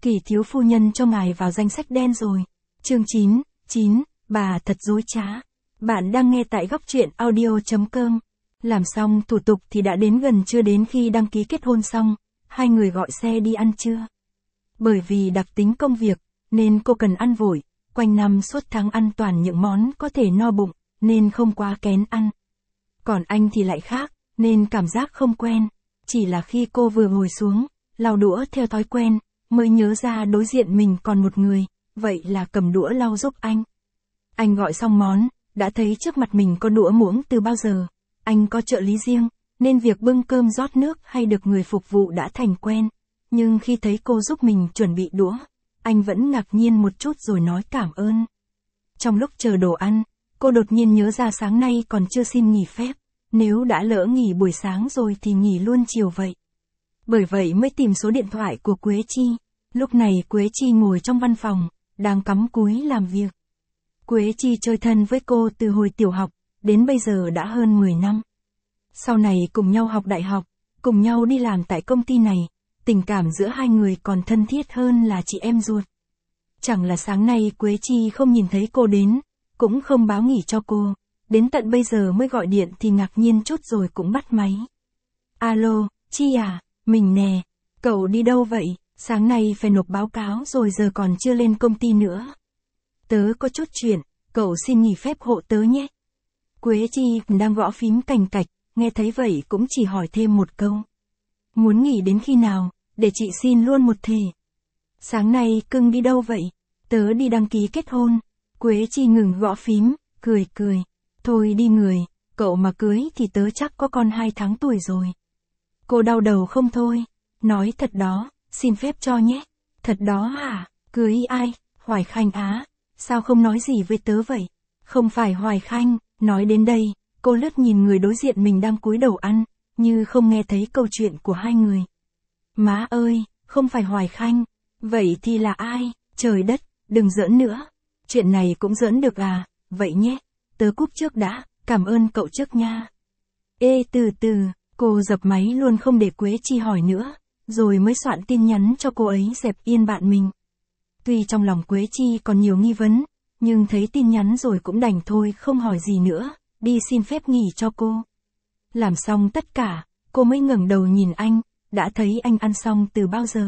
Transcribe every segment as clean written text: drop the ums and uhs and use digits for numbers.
Kỳ thiếu phu nhân cho ngài vào danh sách đen rồi. Chương 9, bà thật dối trá. Bạn đang nghe tại góc truyện audio.com. Làm xong thủ tục thì đã đến gần trưa, đến khi đăng ký kết hôn xong, hai người gọi xe đi ăn trưa. Bởi vì đặc tính công việc, nên cô cần ăn vội, quanh năm suốt tháng ăn toàn những món có thể no bụng, nên không quá kén ăn. Còn anh thì lại khác, nên cảm giác không quen. Chỉ là khi cô vừa ngồi xuống, lau đũa theo thói quen, mới nhớ ra đối diện mình còn một người, vậy là cầm đũa lau giúp anh. Anh gọi xong món, đã thấy trước mặt mình có đũa muỗng từ bao giờ. Anh có trợ lý riêng, nên việc bưng cơm rót nước hay được người phục vụ đã thành quen. Nhưng khi thấy cô giúp mình chuẩn bị đũa, anh vẫn ngạc nhiên một chút rồi nói cảm ơn. Trong lúc chờ đồ ăn, cô đột nhiên nhớ ra sáng nay còn chưa xin nghỉ phép. Nếu đã lỡ nghỉ buổi sáng rồi thì nghỉ luôn chiều vậy. Bởi vậy mới tìm số điện thoại của Quế Chi. Lúc này Quế Chi ngồi trong văn phòng, đang cắm cúi làm việc. Quế Chi chơi thân với cô từ hồi tiểu học, đến bây giờ đã hơn 10 năm. Sau này cùng nhau học đại học, cùng nhau đi làm tại công ty này, tình cảm giữa hai người còn thân thiết hơn là chị em ruột. Chẳng là sáng nay Quế Chi không nhìn thấy cô đến, cũng không báo nghỉ cho cô, đến tận bây giờ mới gọi điện thì ngạc nhiên chút rồi cũng bắt máy. Alo, Chi à, mình nè, cậu đi đâu vậy? Sáng nay phải nộp báo cáo rồi giờ còn chưa lên công ty nữa. Tớ có chút chuyện, cậu xin nghỉ phép hộ tớ nhé. Quế Chi đang gõ phím cành cạch, nghe thấy vậy cũng chỉ hỏi thêm một câu. Muốn nghỉ đến khi nào, để chị xin luôn một thể. Sáng nay cưng đi đâu vậy? Tớ đi đăng ký kết hôn. Quế Chi ngừng gõ phím, cười. Thôi đi người, cậu mà cưới thì tớ chắc có con 2 tháng tuổi rồi. Cô đau đầu không thôi. Nói thật đó, xin phép cho nhé. Thật đó hả? Cưới ai? Hoài Khanh á? Sao không nói gì với tớ vậy? Không phải Hoài Khanh. Nói đến đây, cô lướt nhìn người đối diện mình đang cúi đầu ăn, như không nghe thấy câu chuyện của hai người. Má ơi, không phải Hoài Khanh. Vậy thì là ai? Trời đất, đừng giỡn nữa. Chuyện này cũng giỡn được à? Vậy nhé, tớ cúp trước đã, cảm ơn cậu trước nha. Ê từ từ, cô dập máy luôn không để Quế Chi hỏi nữa, rồi mới soạn tin nhắn cho cô ấy dẹp yên bạn mình. Tuy trong lòng Quế Chi còn nhiều nghi vấn, nhưng thấy tin nhắn rồi cũng đành thôi không hỏi gì nữa, đi xin phép nghỉ cho cô. Làm xong tất cả, cô mới ngẩng đầu nhìn anh, đã thấy anh ăn xong từ bao giờ.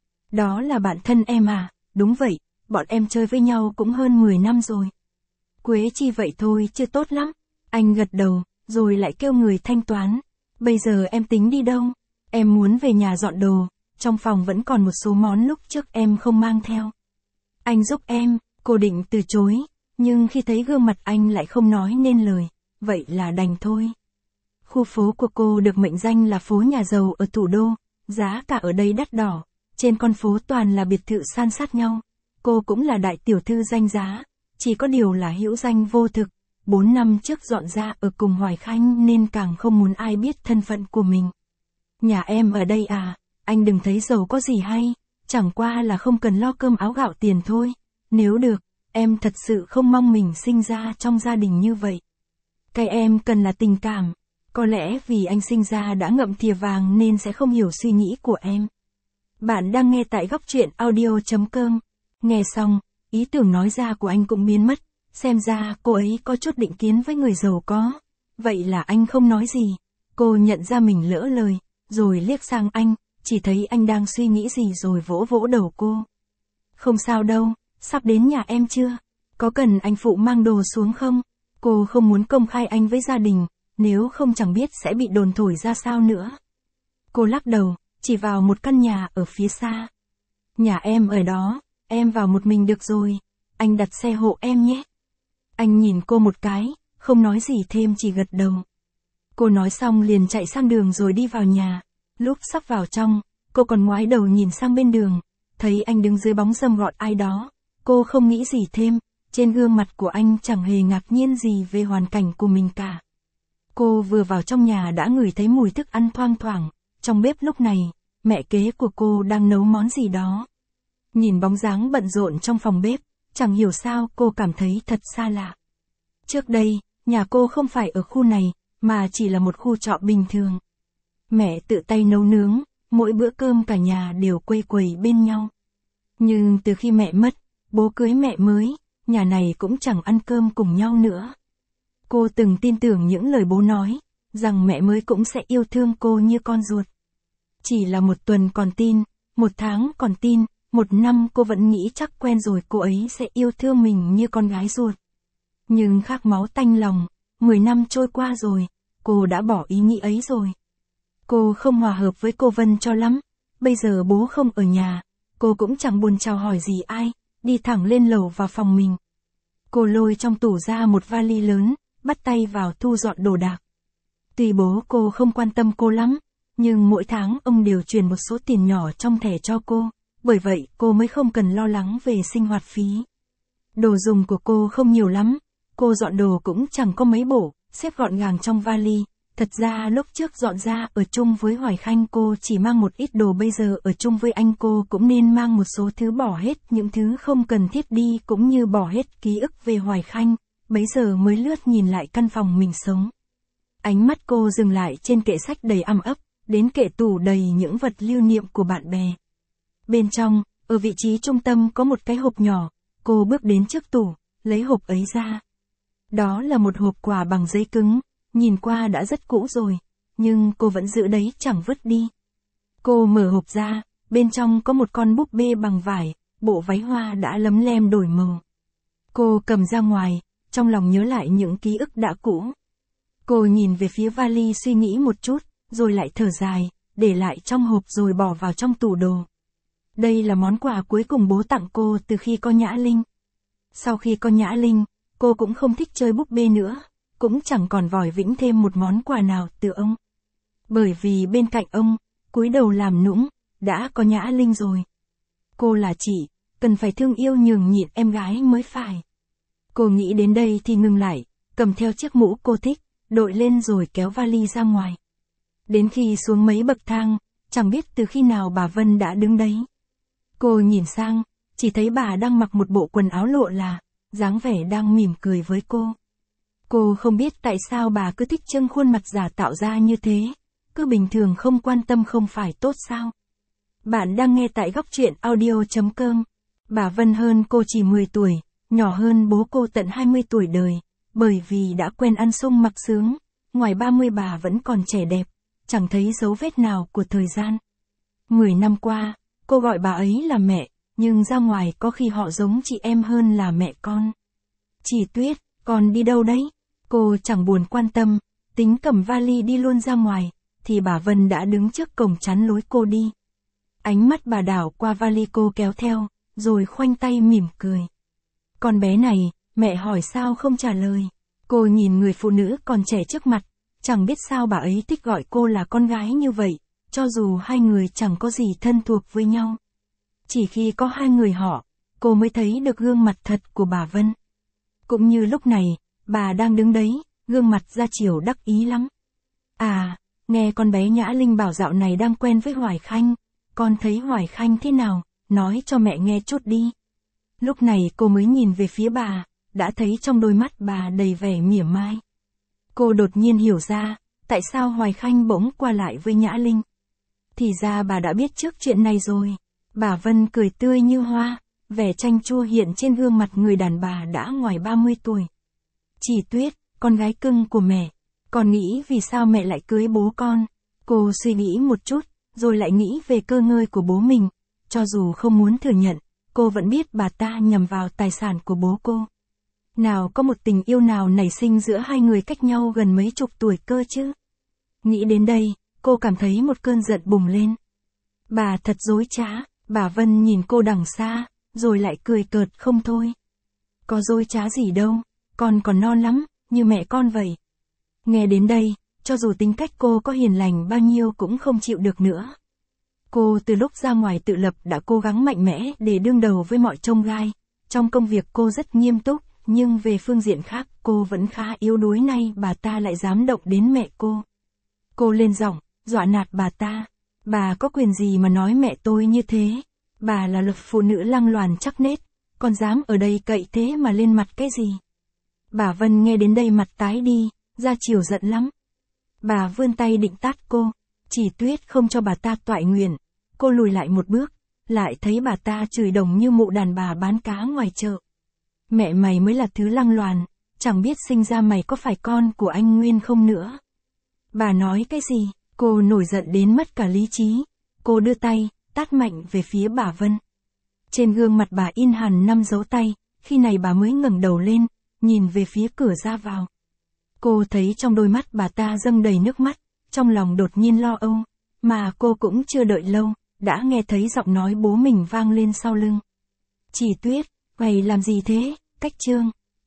Đó là bạn thân em à? Đúng vậy, bọn em chơi với nhau cũng hơn 10 năm rồi. Quế Chi vậy thôi chưa tốt lắm. Anh gật đầu, rồi lại kêu người thanh toán. Bây giờ em tính đi đâu? Em muốn về nhà dọn đồ, trong phòng vẫn còn một số món lúc trước em không mang theo. Anh giúp em, cô định từ chối, nhưng khi thấy gương mặt anh lại không nói nên lời, vậy là đành thôi. Khu phố của cô được mệnh danh là phố nhà giàu ở thủ đô, giá cả ở đây đắt đỏ, trên con phố toàn là biệt thự san sát nhau. Cô cũng là đại tiểu thư danh giá, chỉ có điều là hữu danh vô thực, 4 năm trước dọn ra ở cùng Hoài Khanh nên càng không muốn ai biết thân phận của mình. Nhà em ở đây à, anh đừng thấy giàu có gì hay, chẳng qua là không cần lo cơm áo gạo tiền thôi. Nếu được, em thật sự không mong mình sinh ra trong gia đình như vậy. Cái em cần là tình cảm, có lẽ vì anh sinh ra đã ngậm thìa vàng nên sẽ không hiểu suy nghĩ của em. Bạn đang nghe tại góc truyện audio.com. Nghe xong, ý tưởng nói ra của anh cũng biến mất, xem ra cô ấy có chút định kiến với người giàu có. Vậy là anh không nói gì, cô nhận ra mình lỡ lời, rồi liếc sang anh, chỉ thấy anh đang suy nghĩ gì rồi vỗ vỗ đầu cô. Không sao đâu, sắp đến nhà em chưa? Có cần anh phụ mang đồ xuống không? Cô không muốn công khai anh với gia đình, nếu không chẳng biết sẽ bị đồn thổi ra sao nữa. Cô lắc đầu, chỉ vào một căn nhà ở phía xa. Nhà em ở đó, em vào một mình được rồi, anh đặt xe hộ em nhé. Anh nhìn cô một cái, không nói gì thêm chỉ gật đầu. Cô nói xong liền chạy sang đường rồi đi vào nhà. Lúc sắp vào trong, cô còn ngoái đầu nhìn sang bên đường, thấy anh đứng dưới bóng râm gọi ai đó. Cô không nghĩ gì thêm, trên gương mặt của anh chẳng hề ngạc nhiên gì về hoàn cảnh của mình cả. Cô vừa vào trong nhà đã ngửi thấy mùi thức ăn thoang thoảng, trong bếp lúc này, mẹ kế của cô đang nấu món gì đó. Nhìn bóng dáng bận rộn trong phòng bếp, chẳng hiểu sao cô cảm thấy thật xa lạ. Trước đây, nhà cô không phải ở khu này, mà chỉ là một khu trọ bình thường. Mẹ tự tay nấu nướng, mỗi bữa cơm cả nhà đều quây quầy bên nhau. Nhưng từ khi mẹ mất, bố cưới mẹ mới, nhà này cũng chẳng ăn cơm cùng nhau nữa. Cô từng tin tưởng những lời bố nói, rằng mẹ mới cũng sẽ yêu thương cô như con ruột. Chỉ là một tuần còn tin, một tháng còn tin, một năm cô vẫn nghĩ chắc quen rồi cô ấy sẽ yêu thương mình như con gái ruột. Nhưng khác máu tanh lòng, 10 năm trôi qua rồi, cô đã bỏ ý nghĩ ấy rồi. Cô không hòa hợp với cô Vân cho lắm, bây giờ bố không ở nhà, cô cũng chẳng buồn chào hỏi gì ai, đi thẳng lên lầu vào phòng mình. Cô lôi trong tủ ra một vali lớn, bắt tay vào thu dọn đồ đạc. Tuy bố cô không quan tâm cô lắm, nhưng mỗi tháng ông đều chuyển một số tiền nhỏ trong thẻ cho cô, bởi vậy cô mới không cần lo lắng về sinh hoạt phí. Đồ dùng của cô không nhiều lắm, cô dọn đồ cũng chẳng có mấy bộ, xếp gọn gàng trong vali. Thật ra lúc trước dọn ra ở chung với Hoài Khanh cô chỉ mang một ít đồ, bây giờ ở chung với anh cô cũng nên mang một số thứ, bỏ hết những thứ không cần thiết đi cũng như bỏ hết ký ức về Hoài Khanh, bấy giờ mới lướt nhìn lại căn phòng mình sống. Ánh mắt cô dừng lại trên kệ sách đầy ăm ấp, đến kệ tủ đầy những vật lưu niệm của bạn bè. Bên trong, ở vị trí trung tâm có một cái hộp nhỏ, cô bước đến trước tủ, lấy hộp ấy ra. Đó là một hộp quà bằng giấy cứng, nhìn qua đã rất cũ rồi, nhưng cô vẫn giữ đấy chẳng vứt đi. Cô mở hộp ra, bên trong có một con búp bê bằng vải, bộ váy hoa đã lấm lem đổi màu. Cô cầm ra ngoài, trong lòng nhớ lại những ký ức đã cũ. Cô nhìn về phía vali suy nghĩ một chút, rồi lại thở dài, để lại trong hộp rồi bỏ vào trong tủ đồ. Đây là món quà cuối cùng bố tặng cô từ khi có Nhã Linh. Sau khi có Nhã Linh, cô cũng không thích chơi búp bê nữa, cũng chẳng còn vòi vĩnh thêm một món quà nào từ ông. Bởi vì bên cạnh ông, cúi đầu làm nũng, đã có Nhã Linh rồi. Cô là chị, cần phải thương yêu nhường nhịn em gái mới phải. Cô nghĩ đến đây thì ngừng lại, cầm theo chiếc mũ cô thích, đội lên rồi kéo vali ra ngoài. Đến khi xuống mấy bậc thang, chẳng biết từ khi nào bà Vân đã đứng đấy. Cô nhìn sang, chỉ thấy bà đang mặc một bộ quần áo lộ là, dáng vẻ đang mỉm cười với cô. Cô không biết tại sao bà cứ thích trưng khuôn mặt giả tạo ra như thế, cứ bình thường không quan tâm không phải tốt sao. Bạn đang nghe tại Góc Truyện Audio.com. Bà Vân hơn cô chỉ 10 tuổi, nhỏ hơn bố cô tận 20 tuổi đời, bởi vì đã quen ăn sung mặc sướng, ngoài 30 bà vẫn còn trẻ đẹp, chẳng thấy dấu vết nào của thời gian. 10 năm qua, cô gọi bà ấy là mẹ, nhưng ra ngoài có khi họ giống chị em hơn là mẹ con. Chị Tuyết, con đi đâu đấy? Cô chẳng buồn quan tâm, tính cầm vali đi luôn ra ngoài, thì bà Vân đã đứng trước cổng chắn lối cô đi. Ánh mắt bà đảo qua vali cô kéo theo, rồi khoanh tay mỉm cười. Con bé này, mẹ hỏi sao không trả lời. Cô nhìn người phụ nữ còn trẻ trước mặt, chẳng biết sao bà ấy thích gọi cô là con gái như vậy, cho dù hai người chẳng có gì thân thuộc với nhau. Chỉ khi có hai người họ, cô mới thấy được gương mặt thật của bà Vân. Cũng như lúc này, bà đang đứng đấy, gương mặt ra chiều đắc ý lắm. À, nghe con bé Nhã Linh bảo dạo này đang quen với Hoài Khanh, con thấy Hoài Khanh thế nào, nói cho mẹ nghe chút đi. Lúc này cô mới nhìn về phía bà, đã thấy trong đôi mắt bà đầy vẻ mỉa mai. Cô đột nhiên hiểu ra, tại sao Hoài Khanh bỗng qua lại với Nhã Linh. Thì ra bà đã biết trước chuyện này rồi. Bà Vân cười tươi như hoa, vẻ chanh chua hiện trên gương mặt người đàn bà đã ngoài 30 tuổi. Chị Tuyết, con gái cưng của mẹ, con nghĩ vì sao mẹ lại cưới bố con? Cô suy nghĩ một chút, rồi lại nghĩ về cơ ngơi của bố mình. Cho dù không muốn thừa nhận, cô vẫn biết bà ta nhầm vào tài sản của bố cô. Nào có một tình yêu nào nảy sinh giữa hai người cách nhau gần mấy chục tuổi cơ chứ? Nghĩ đến đây, cô cảm thấy một cơn giận bùng lên. Bà thật dối trá, bà Vân nhìn cô đằng xa, rồi lại cười cợt không thôi. Có dối trá gì đâu, con còn non lắm, như mẹ con vậy. Nghe đến đây, cho dù tính cách cô có hiền lành bao nhiêu cũng không chịu được nữa. Cô từ lúc ra ngoài tự lập đã cố gắng mạnh mẽ để đương đầu với mọi chông gai. Trong công việc cô rất nghiêm túc, nhưng về phương diện khác cô vẫn khá yếu đuối, nay bà ta lại dám động đến mẹ cô. Cô lên giọng, dọa nạt bà ta. Bà có quyền gì mà nói mẹ tôi như thế? Bà là lực phụ nữ lăng loàn chắc nết, còn dám ở đây cậy thế mà lên mặt cái gì? Bà Vân nghe đến đây mặt tái đi, ra chiều giận lắm. Bà vươn tay định tát cô, chỉ Tuyết không cho bà ta toại nguyện. Cô lùi lại một bước, lại thấy bà ta chửi đồng như mụ đàn bà bán cá ngoài chợ. Mẹ mày mới là thứ lăng loàn, chẳng biết sinh ra mày có phải con của anh Nguyên không nữa. Bà nói cái gì? Cô nổi giận đến mất cả lý trí. Cô đưa tay, tát mạnh về phía bà Vân. Trên gương mặt bà in hẳn 5 dấu tay, khi này bà mới ngẩng đầu lên, nhìn về phía cửa ra vào. Cô thấy trong đôi mắt bà ta dâng đầy nước mắt, trong lòng đột nhiên lo âu, mà cô cũng chưa đợi lâu, đã nghe thấy giọng nói bố mình vang lên sau lưng. Chị Tuyết, mày làm gì thế? Cách Trương.